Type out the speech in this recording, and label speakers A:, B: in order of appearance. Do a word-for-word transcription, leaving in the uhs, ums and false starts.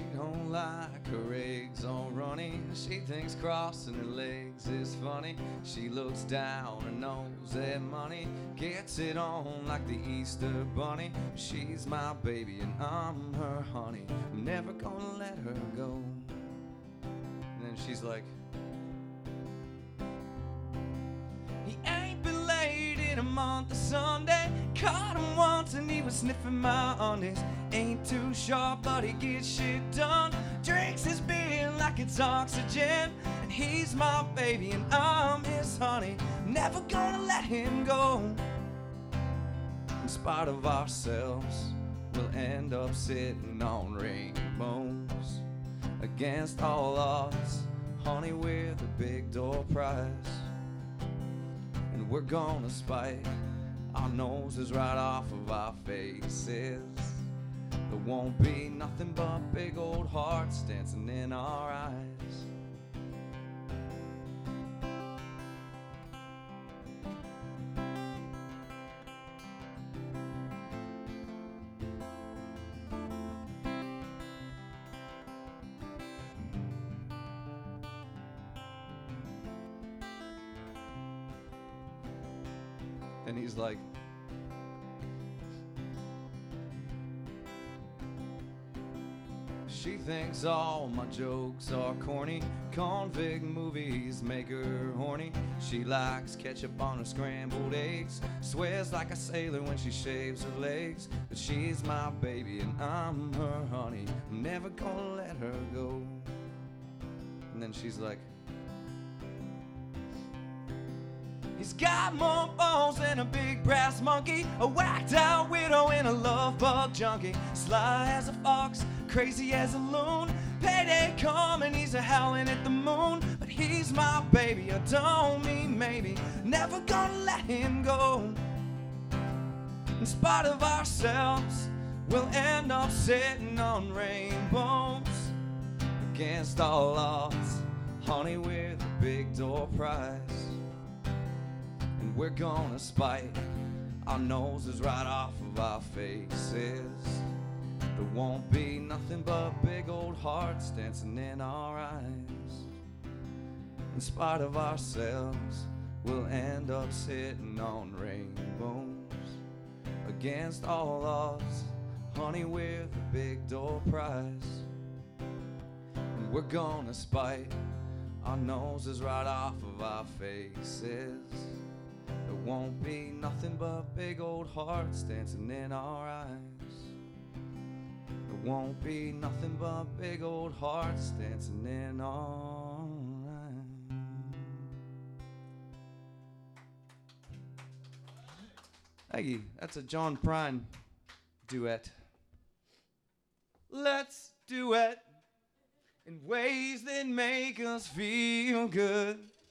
A: She don't like her eggs on running. She thinks crossing her legs is funny. She looks down and knows that money gets it on like the Easter bunny. She's my baby and I'm her honey. I'm never gonna let her go. And then she's like, he ain't been laid in a month of Sunday. Caught him once and he was sniffing my undies. Ain't too sharp but he gets shit done. Drinks his beer like it's oxygen. And he's my baby and I'm his honey. Never gonna let him go. In spite of ourselves, we'll end up sitting on rainbows. Against all odds, honey, we're the big door prize. And we're gonna spite our noses right off of our faces. There won't be nothing but big old hearts dancing in our eyes. And he's like, she thinks all my jokes are corny. Convict movies make her horny. She likes ketchup on her scrambled eggs. Swears like a sailor when she shaves her legs. But she's my baby and I'm her honey. I'm never gonna let her go. And then she's like, he's got more balls than a big brass monkey, a whacked out widow and a love bug junkie. Sly as a fox, crazy as a loon. Payday come and he's a howling at the moon. But he's my baby, I don't mean maybe. Never gonna let him go. In spite of ourselves, we'll end up sitting on rainbows. Against all odds, honey, we're the big door prize. And we're gonna spite our noses right off of our faces. There won't be nothing but big old hearts dancing in our eyes. In spite of ourselves, we'll end up sitting on rainbows. Against all odds, honey, we're the big door prize. And we're gonna spite our noses right off of our faces. There won't be nothing but big old hearts dancing in our eyes. There won't be nothing but big old hearts dancing in our eyes. Thank you. That's a John Prine duet. Let's duet in ways that make us feel good.